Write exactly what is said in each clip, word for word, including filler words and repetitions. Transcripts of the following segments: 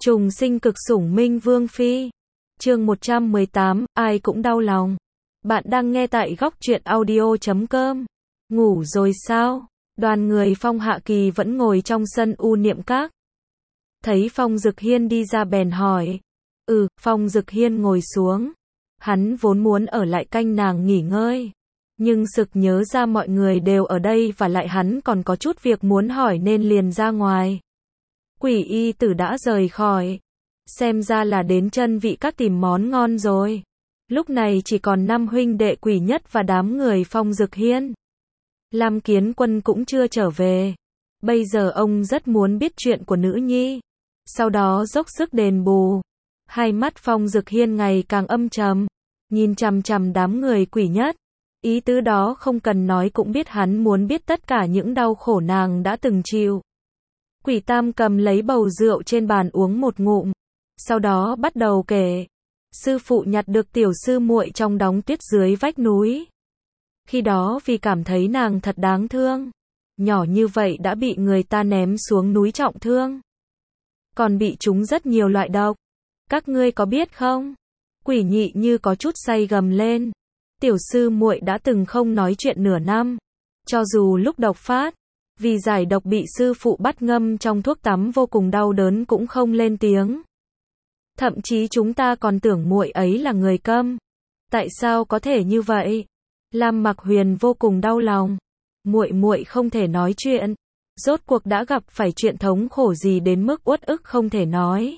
Trùng sinh cực sủng minh vương phi. Chương một trăm mười tám, ai cũng đau lòng. Bạn đang nghe tại góc truyện audio chấm com. Ngủ rồi sao? Đoàn người Phong Hạ Kỳ vẫn ngồi trong sân U Niệm Các. Thấy Phong Dực Hiên đi ra bèn hỏi. Ừ, Phong Dực Hiên ngồi xuống. Hắn vốn muốn ở lại canh nàng nghỉ ngơi. Nhưng sực nhớ ra mọi người đều ở đây và lại hắn còn có chút việc muốn hỏi nên liền ra ngoài. Quỷ y tử đã rời khỏi. Xem ra là đến chân vị các tìm món ngon rồi. Lúc này chỉ còn năm huynh đệ Quỷ Nhất và đám người Phong Dực Hiên. Lam Kiến Quân cũng chưa trở về. Bây giờ ông rất muốn biết chuyện của nữ nhi. Sau đó dốc sức đền bù. Hai mắt Phong Dực Hiên ngày càng âm trầm. Nhìn chằm chằm đám người Quỷ Nhất. Ý tứ đó không cần nói cũng biết hắn muốn biết tất cả những đau khổ nàng đã từng chịu. Quỷ Tam cầm lấy bầu rượu trên bàn uống một ngụm. Sau đó bắt đầu kể. Sư phụ nhặt được tiểu sư muội trong đóng tuyết dưới vách núi. Khi đó vì cảm thấy nàng thật đáng thương. Nhỏ như vậy đã bị người ta ném xuống núi trọng thương. Còn bị trúng rất nhiều loại độc. Các ngươi có biết không? Quỷ Nhị như có chút say gầm lên. Tiểu sư muội đã từng không nói chuyện nửa năm. Cho dù lúc độc phát. Vì giải độc bị sư phụ bắt ngâm trong thuốc tắm vô cùng đau đớn cũng không lên tiếng. Thậm chí chúng ta còn tưởng muội ấy là người câm. Tại sao có thể như vậy? Lam Mặc Huyền vô cùng đau lòng. Muội muội không thể nói chuyện. Rốt cuộc đã gặp phải chuyện thống khổ gì đến mức uất ức không thể nói.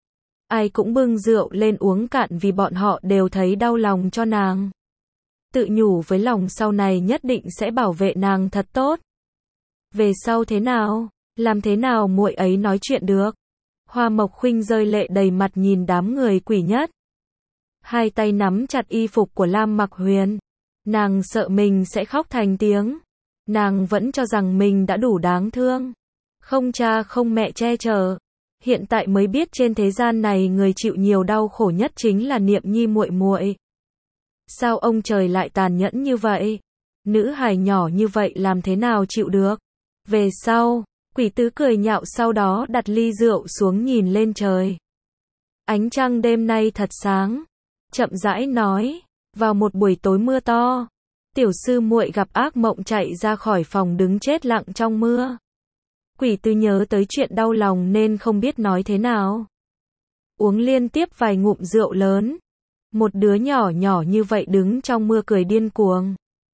Ai cũng bưng rượu lên uống cạn vì bọn họ đều thấy đau lòng cho nàng. Tự nhủ với lòng sau này nhất định sẽ bảo vệ nàng thật tốt. Về sau thế nào? Làm thế nào muội ấy nói chuyện được? Hoa Mộc Khuynh rơi lệ đầy mặt nhìn đám người Quỷ Nhất. Hai tay nắm chặt y phục của Lam Mặc Huyền. Nàng sợ mình sẽ khóc thành tiếng. Nàng vẫn cho rằng mình đã đủ đáng thương. Không cha không mẹ che chở. Hiện tại mới biết trên thế gian này người chịu nhiều đau khổ nhất chính là Niệm Nhi muội muội. Sao ông trời lại tàn nhẫn như vậy? Nữ hài nhỏ như vậy làm thế nào chịu được? Về sau, Quỷ Tứ cười nhạo sau đó đặt ly rượu xuống nhìn lên trời. Ánh trăng đêm nay thật sáng. Chậm rãi nói, vào một buổi tối mưa to, tiểu sư muội gặp ác mộng chạy ra khỏi phòng đứng chết lặng trong mưa. Quỷ Tứ nhớ tới chuyện đau lòng nên không biết nói thế nào. Uống liên tiếp vài ngụm rượu lớn. Một đứa nhỏ nhỏ như vậy đứng trong mưa cười điên cuồng.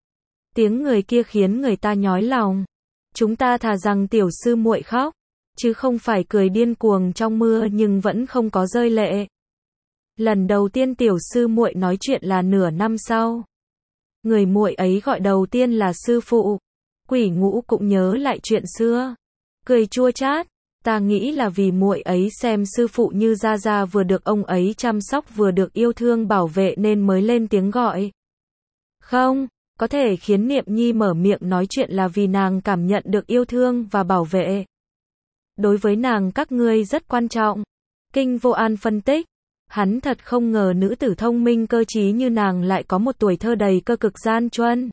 Tiếng người kia khiến người ta nhói lòng. Chúng ta thà rằng tiểu sư muội khóc, chứ không phải cười điên cuồng trong mưa nhưng vẫn không có rơi lệ. Lần đầu tiên tiểu sư muội nói chuyện là nửa năm sau. Người muội ấy gọi đầu tiên là sư phụ. Quỷ Ngũ cũng nhớ lại chuyện xưa, cười chua chát. Ta nghĩ là vì muội ấy xem sư phụ như gia gia vừa được ông ấy chăm sóc vừa được yêu thương bảo vệ nên mới lên tiếng gọi. Không, có thể khiến Niệm Nhi mở miệng nói chuyện là vì nàng cảm nhận được yêu thương và bảo vệ. Đối với nàng các ngươi rất quan trọng. Kinh Vô An phân tích. Hắn thật không ngờ nữ tử thông minh cơ trí như nàng lại có một tuổi thơ đầy cơ cực gian truân.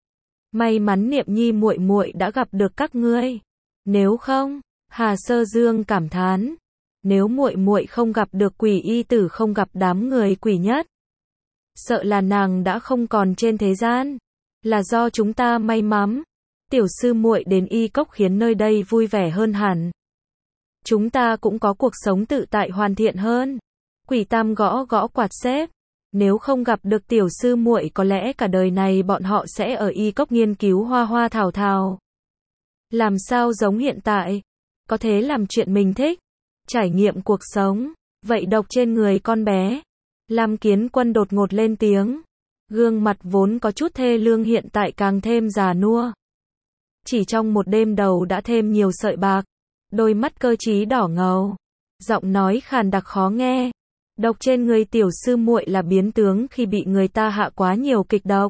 May mắn Niệm Nhi muội muội đã gặp được các ngươi. Nếu không, Hà Sơ Dương cảm thán, nếu muội muội không gặp được Quỷ y tử không gặp đám người Quỷ Nhất, sợ là nàng đã không còn trên thế gian. Là do chúng ta may mắn. Tiểu sư muội đến y cốc khiến nơi đây vui vẻ hơn hẳn. Chúng ta cũng có cuộc sống tự tại hoàn thiện hơn. Quỷ Tam gõ gõ quạt xếp. Nếu không gặp được tiểu sư muội có lẽ cả đời này bọn họ sẽ ở y cốc nghiên cứu hoa hoa thảo thảo. Làm sao giống hiện tại? Có thể làm chuyện mình thích. Trải nghiệm cuộc sống. Vậy độc trên người con bé. Lam Kiến Quân đột ngột lên tiếng. Gương mặt vốn có chút thê lương hiện tại càng thêm già nua. Chỉ trong một đêm đầu đã thêm nhiều sợi bạc. Đôi mắt cơ trí đỏ ngầu. Giọng nói khàn đặc khó nghe. Độc trên người tiểu sư muội là biến tướng khi bị người ta hạ quá nhiều kịch độc.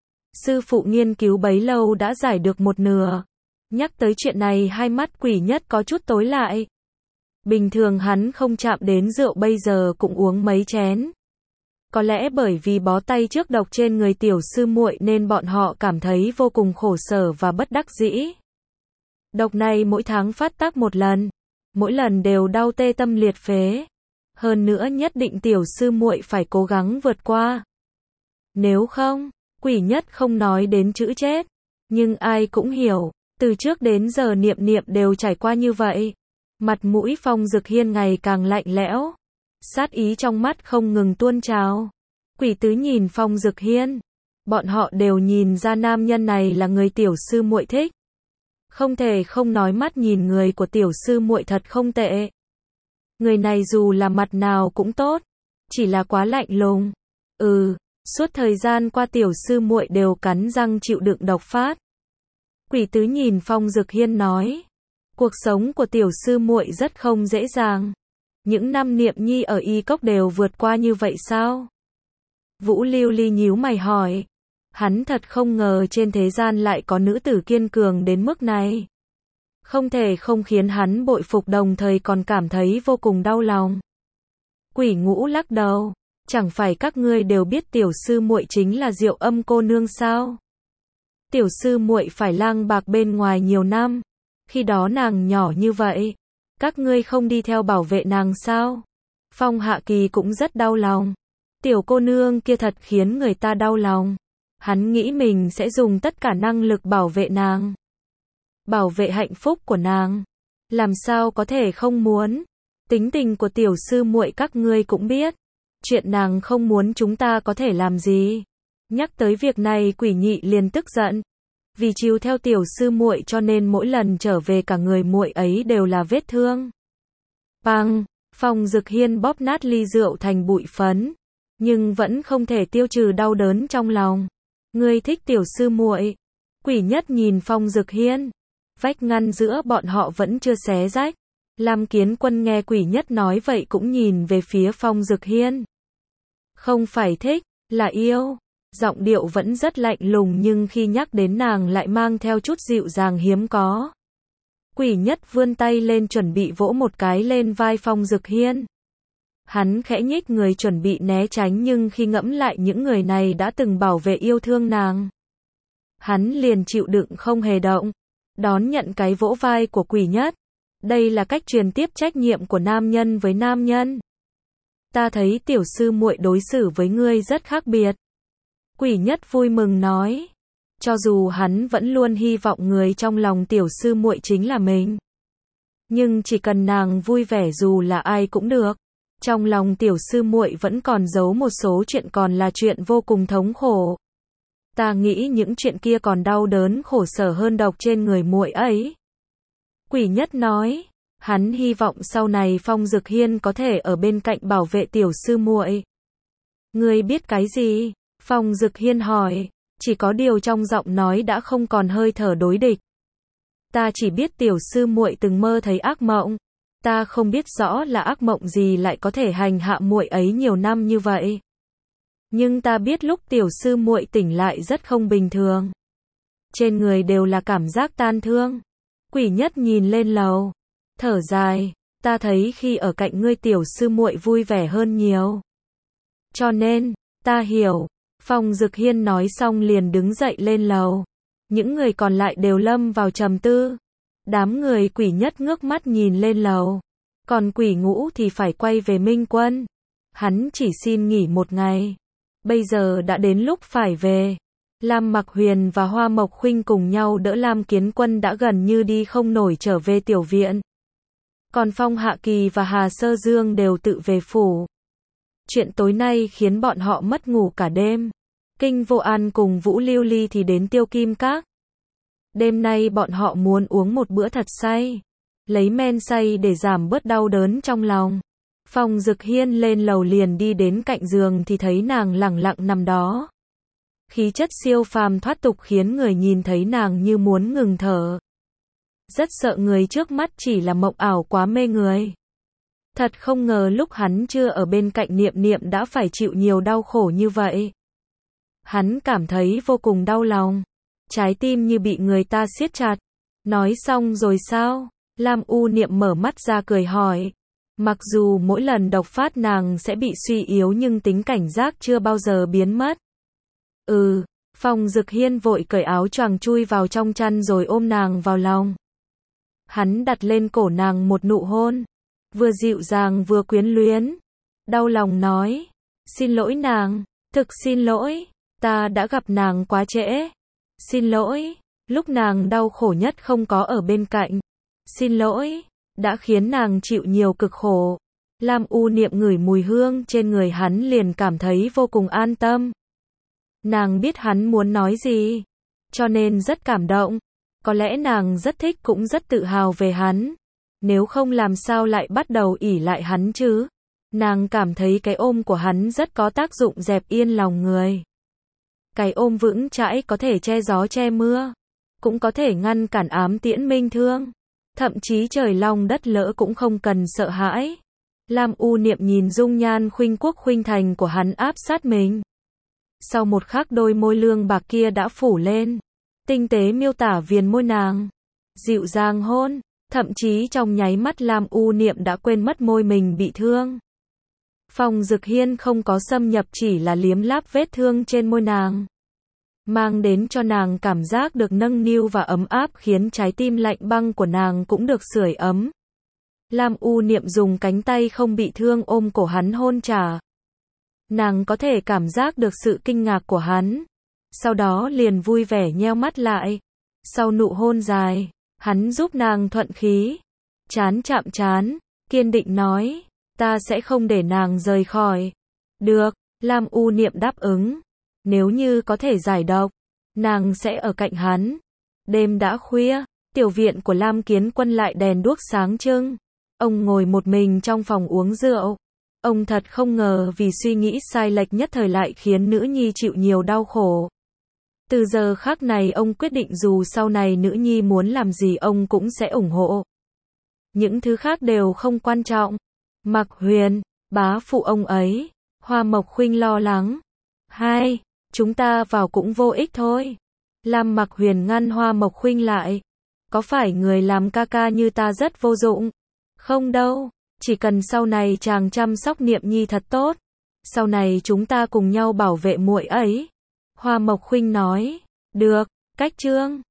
Sư phụ nghiên cứu bấy lâu đã giải được một nửa. Nhắc tới chuyện này hai mắt Quỷ Nhất có chút tối lại. Bình thường hắn không chạm đến rượu bây giờ cũng uống mấy chén. Có lẽ bởi vì bó tay trước độc trên người tiểu sư muội nên bọn họ cảm thấy vô cùng khổ sở và bất đắc dĩ. Độc này mỗi tháng phát tác một lần. mỗi lần đều đau tê tâm liệt phế. Hơn nữa nhất định tiểu sư muội phải cố gắng vượt qua. Nếu không, Quỷ Nhất không nói đến chữ chết, nhưng ai cũng hiểu, từ trước đến giờ Niệm Niệm đều trải qua như vậy. Mặt mũi Phong Dực Hiên ngày càng lạnh lẽo, sát ý trong mắt không ngừng tuôn trào. Quỷ Tứ nhìn Phong Dực Hiên, bọn họ đều nhìn ra nam nhân này là người tiểu sư muội thích. Không thể không nói mắt nhìn người của tiểu sư muội thật không tệ. Người này dù là mặt nào cũng tốt, chỉ là quá lạnh lùng. Ừ, suốt thời gian qua tiểu sư muội đều cắn răng chịu đựng độc phát. Quỷ Tứ nhìn Phong Dực Hiên nói, cuộc sống của tiểu sư muội rất không dễ dàng. Những năm Niệm Nhi ở Y Cốc đều vượt qua như vậy sao? Vũ Lưu Ly nhíu mày hỏi. Hắn thật không ngờ trên thế gian lại có nữ tử kiên cường đến mức này. Không thể không khiến hắn bội phục đồng thời còn cảm thấy vô cùng đau lòng. Quỷ Ngũ lắc đầu, chẳng phải các ngươi đều biết tiểu sư muội chính là Diệu Âm cô nương sao? Tiểu sư muội phải lang bạc bên ngoài nhiều năm, khi đó nàng nhỏ như vậy, các ngươi không đi theo bảo vệ nàng sao? Phong Hạ Kỳ cũng rất đau lòng. Tiểu cô nương kia thật khiến người ta đau lòng. Hắn nghĩ mình sẽ dùng tất cả năng lực bảo vệ nàng. Bảo vệ hạnh phúc của nàng. Làm sao có thể không muốn. Tính tình của tiểu sư muội các ngươi cũng biết. Chuyện nàng không muốn chúng ta có thể làm gì. Nhắc tới việc này Quỷ Nhị liền tức giận. Vì chiều theo tiểu sư muội cho nên mỗi lần trở về cả người muội ấy đều là vết thương. Bang, Phong Dực Hiên bóp nát ly rượu thành bụi phấn. Nhưng vẫn không thể tiêu trừ đau đớn trong lòng. Ngươi thích tiểu sư muội. Quỷ Nhất nhìn Phong Dực Hiên. Vách ngăn giữa bọn họ vẫn chưa xé rách. Lam Kiến Quân nghe Quỷ Nhất nói vậy cũng nhìn về phía Phong Dực Hiên. Không phải thích, là yêu. Giọng điệu vẫn rất lạnh lùng nhưng khi nhắc đến nàng lại mang theo chút dịu dàng hiếm có. Quỷ Nhất vươn tay lên chuẩn bị vỗ một cái lên vai Phong Dực Hiên. Hắn khẽ nhích người chuẩn bị né tránh nhưng khi ngẫm lại những người này đã từng bảo vệ yêu thương nàng. Hắn liền chịu đựng không hề động. Đón nhận cái vỗ vai của Quỷ Nhất. Đây là cách truyền tiếp trách nhiệm của nam nhân với nam nhân. Ta thấy tiểu sư muội đối xử với ngươi rất khác biệt. Quỷ Nhất vui mừng nói. Cho dù hắn vẫn luôn hy vọng người trong lòng tiểu sư muội chính là mình. Nhưng chỉ cần nàng vui vẻ dù là ai cũng được. Trong lòng tiểu sư muội vẫn còn giấu một số chuyện còn là chuyện vô cùng thống khổ. Ta nghĩ những chuyện kia còn đau đớn khổ sở hơn độc trên người muội ấy. Quỷ Nhất nói, hắn hy vọng sau này Phong Dực Hiên có thể ở bên cạnh bảo vệ tiểu sư muội. Ngươi biết cái gì? Phong Dực Hiên hỏi, chỉ có điều trong giọng nói đã không còn hơi thở đối địch. Ta chỉ biết tiểu sư muội từng mơ thấy ác mộng. Ta không biết rõ là ác mộng gì lại có thể hành hạ muội ấy nhiều năm như vậy. Nhưng ta biết lúc tiểu sư muội tỉnh lại rất không bình thường. Trên người đều là cảm giác tan thương. Quỷ Nhất nhìn lên lầu, thở dài, ta thấy khi ở cạnh ngươi tiểu sư muội vui vẻ hơn nhiều. Cho nên, ta hiểu. Phong Dực Hiên nói xong liền đứng dậy lên lầu. Những người còn lại đều lâm vào trầm tư. Đám người Quỷ Nhất ngước mắt nhìn lên lầu. Còn Quỷ Ngũ thì phải quay về Minh Quân. Hắn chỉ xin nghỉ một ngày. Bây giờ đã đến lúc phải về. Lam Mặc Huyền và Hoa Mộc Khuynh cùng nhau đỡ Lam Kiến Quân đã gần như đi không nổi trở về tiểu viện. Còn Phong Hạ Kỳ và Hà Sơ Dương đều tự về phủ. Chuyện tối nay khiến bọn họ mất ngủ cả đêm. Kinh Vô An cùng Vũ Lưu Ly thì đến Tiêu Kim Các. Đêm nay bọn họ muốn uống một bữa thật say. Lấy men say để giảm bớt đau đớn trong lòng. Phong Dực Hiên lên lầu liền đi đến cạnh giường thì thấy nàng lẳng lặng nằm đó. Khí chất siêu phàm thoát tục khiến người nhìn thấy nàng như muốn ngừng thở. Rất sợ người trước mắt chỉ là mộng ảo quá mê người. Thật không ngờ lúc hắn chưa ở bên cạnh Niệm Niệm đã phải chịu nhiều đau khổ như vậy. Hắn cảm thấy vô cùng đau lòng. Trái tim như bị người ta siết chặt. Nói xong rồi sao? Lam U Niệm mở mắt ra cười hỏi. Mặc dù mỗi lần độc phát nàng sẽ bị suy yếu nhưng tính cảnh giác chưa bao giờ biến mất. Ừ, Phong Dực Hiên vội cởi áo choàng chui vào trong chăn rồi ôm nàng vào lòng. Hắn đặt lên cổ nàng một nụ hôn, vừa dịu dàng vừa quyến luyến. Đau lòng nói, xin lỗi nàng, thực xin lỗi, ta đã gặp nàng quá trễ. Xin lỗi, lúc nàng đau khổ nhất không có ở bên cạnh. Xin lỗi, đã khiến nàng chịu nhiều cực khổ. Lam U Niệm ngửi mùi hương trên người hắn liền cảm thấy vô cùng an tâm. Nàng biết hắn muốn nói gì, cho nên rất cảm động. Có lẽ nàng rất thích cũng rất tự hào về hắn. Nếu không làm sao lại bắt đầu ỷ lại hắn chứ? Nàng cảm thấy cái ôm của hắn rất có tác dụng dẹp yên lòng người. Cái ôm vững chãi có thể che gió che mưa, cũng có thể ngăn cản ám tiễn minh thương. Thậm chí trời long đất lỡ cũng không cần sợ hãi. Lam U Niệm nhìn dung nhan khuynh quốc khuynh thành của hắn áp sát mình. Sau một khắc đôi môi lương bạc kia đã phủ lên, tinh tế miêu tả viền môi nàng, dịu dàng hôn, thậm chí trong nháy mắt Lam U Niệm đã quên mất môi mình bị thương. Phong Dực Hiên không có xâm nhập, chỉ là liếm láp vết thương trên môi nàng, mang đến cho nàng cảm giác được nâng niu và ấm áp, khiến trái tim lạnh băng của nàng cũng được sưởi ấm. Lam U Niệm dùng cánh tay không bị thương ôm cổ hắn hôn trả. Nàng có thể cảm giác được sự kinh ngạc của hắn, sau đó liền vui vẻ nheo mắt lại. Sau nụ hôn dài, hắn giúp nàng thuận khí, trán chạm trán, kiên định nói, ta sẽ không để nàng rời khỏi. Được, Lam U Niệm đáp ứng. Nếu như có thể giải độc, nàng sẽ ở cạnh hắn. Đêm đã khuya, tiểu viện của Lam Kiến Quân lại đèn đuốc sáng trưng. Ông ngồi một mình trong phòng uống rượu. Ông thật không ngờ vì suy nghĩ sai lệch nhất thời lại khiến nữ nhi chịu nhiều đau khổ. Từ giờ khắc này ông quyết định dù sau này nữ nhi muốn làm gì ông cũng sẽ ủng hộ. Những thứ khác đều không quan trọng. Mạc Huyền, bá phụ ông ấy. Hoa Mộc Khuynh lo lắng. Hai, chúng ta vào cũng vô ích thôi. Lam Mạc Huyền ngăn Hoa Mộc Khuynh lại. Có phải người làm ca ca như ta rất vô dụng? Không đâu, chỉ cần sau này chàng chăm sóc Niệm Nhi thật tốt. Sau này chúng ta cùng nhau bảo vệ muội ấy. Hoa Mộc Khuynh nói, được, cách chương.